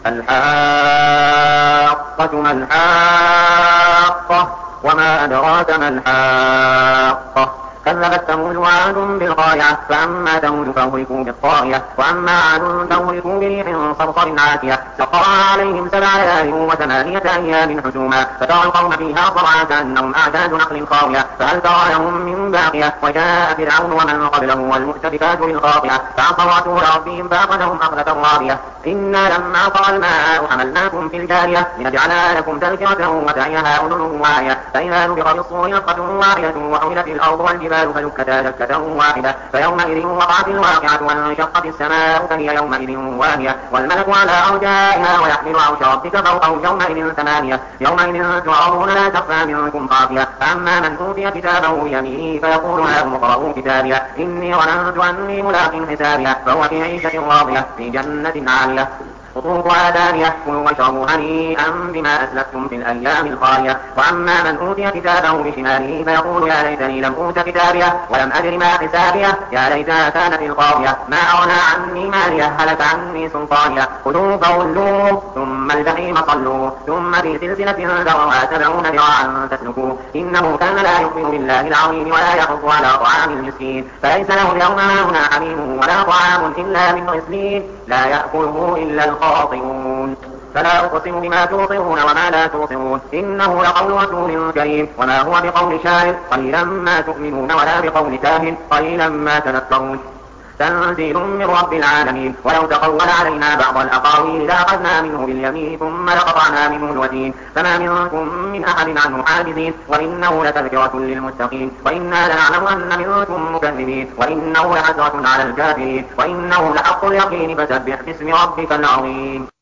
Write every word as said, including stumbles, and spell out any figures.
الحاقة ما الحاقة وما أدراك ما الحاقة كذبت ثمود وعاد بالقارعة فأما ثمود فأهلكوا بالطاغية وأما عاد فأهلكوا بريح صرصر عاتية سخرها عليهم سبع ليال وثمانية أيام حسوما فترى القوم فيها صرعى كأنهم أعجاز نخل خاوية فهل ترى لهم من باقية وجاء فرعون ومن قبله والمؤتفكات بالخاطئة فعصوا رسول ربهم فأخذهم أخذة رابية إنا لما طغى الماء حملناكم في الجارية لنجعلها لكم تذكرة وتعيها أذن واعية فإذا نفخ في الصور نفخة واحدة وحملت الأرض والجبال فدكتا دكة واحدة فيومئذ وقعت الواقعة وانشقت السماء فهي يومئذ واهية والملك على أرجائها ويحمل عرش ربك فوقهم يومئذ ثمانية يومئذ تعرضون لا تخفى منكم خافية فأما من أوتي كتابه بيمينه فيقول هاؤم اقرءوا كتابيه إني ظننت أني ملاق حسابيه فهو في عيشة راضية في جنة عالية قطوفها دانية كلوا واشربوا هنيئا بما أسلفتم في الأيام الخالية وأما من أوتي كتابه بشماله فيقول يا ليتني لم أوت كتابيه ولم أدر ما حسابيه يا ليتها كانت القاضية ما أغنى عني ماليه هلك عني سلطانيه خذوه فغلوه ثم الجحيم صلوه ثم في سلسلة ذرعها سبعون ذراعا تسلكوه إنه كان لا يؤمن بالله العظيم ولا يحض على طعام المسكين فليس له اليوم هاهنا حميم ولا طعام إلا من غسلين لا يأكله إلا الخاطئون فلا أقسم بما تبصرون وما لا تبصرون إنه لقول رسول كريم وما هو بقول شاعر قليلا ما تؤمنون ولا بقول كاهن قليلا ما تذكرون تنزيل من رب العالمين ولو تقول علينا بعض الأقاويل لأخذنا منه باليمين ثم لقطعنا منه الوتين فما منكم من أحد عنه حاجزين وإنه لتذكرة للمتقين وإنا لنعلم أن منكم مكذبين وإنه لحسرة على الكافرين وإنه لحق اليقين فسبح باسم ربك العظيم.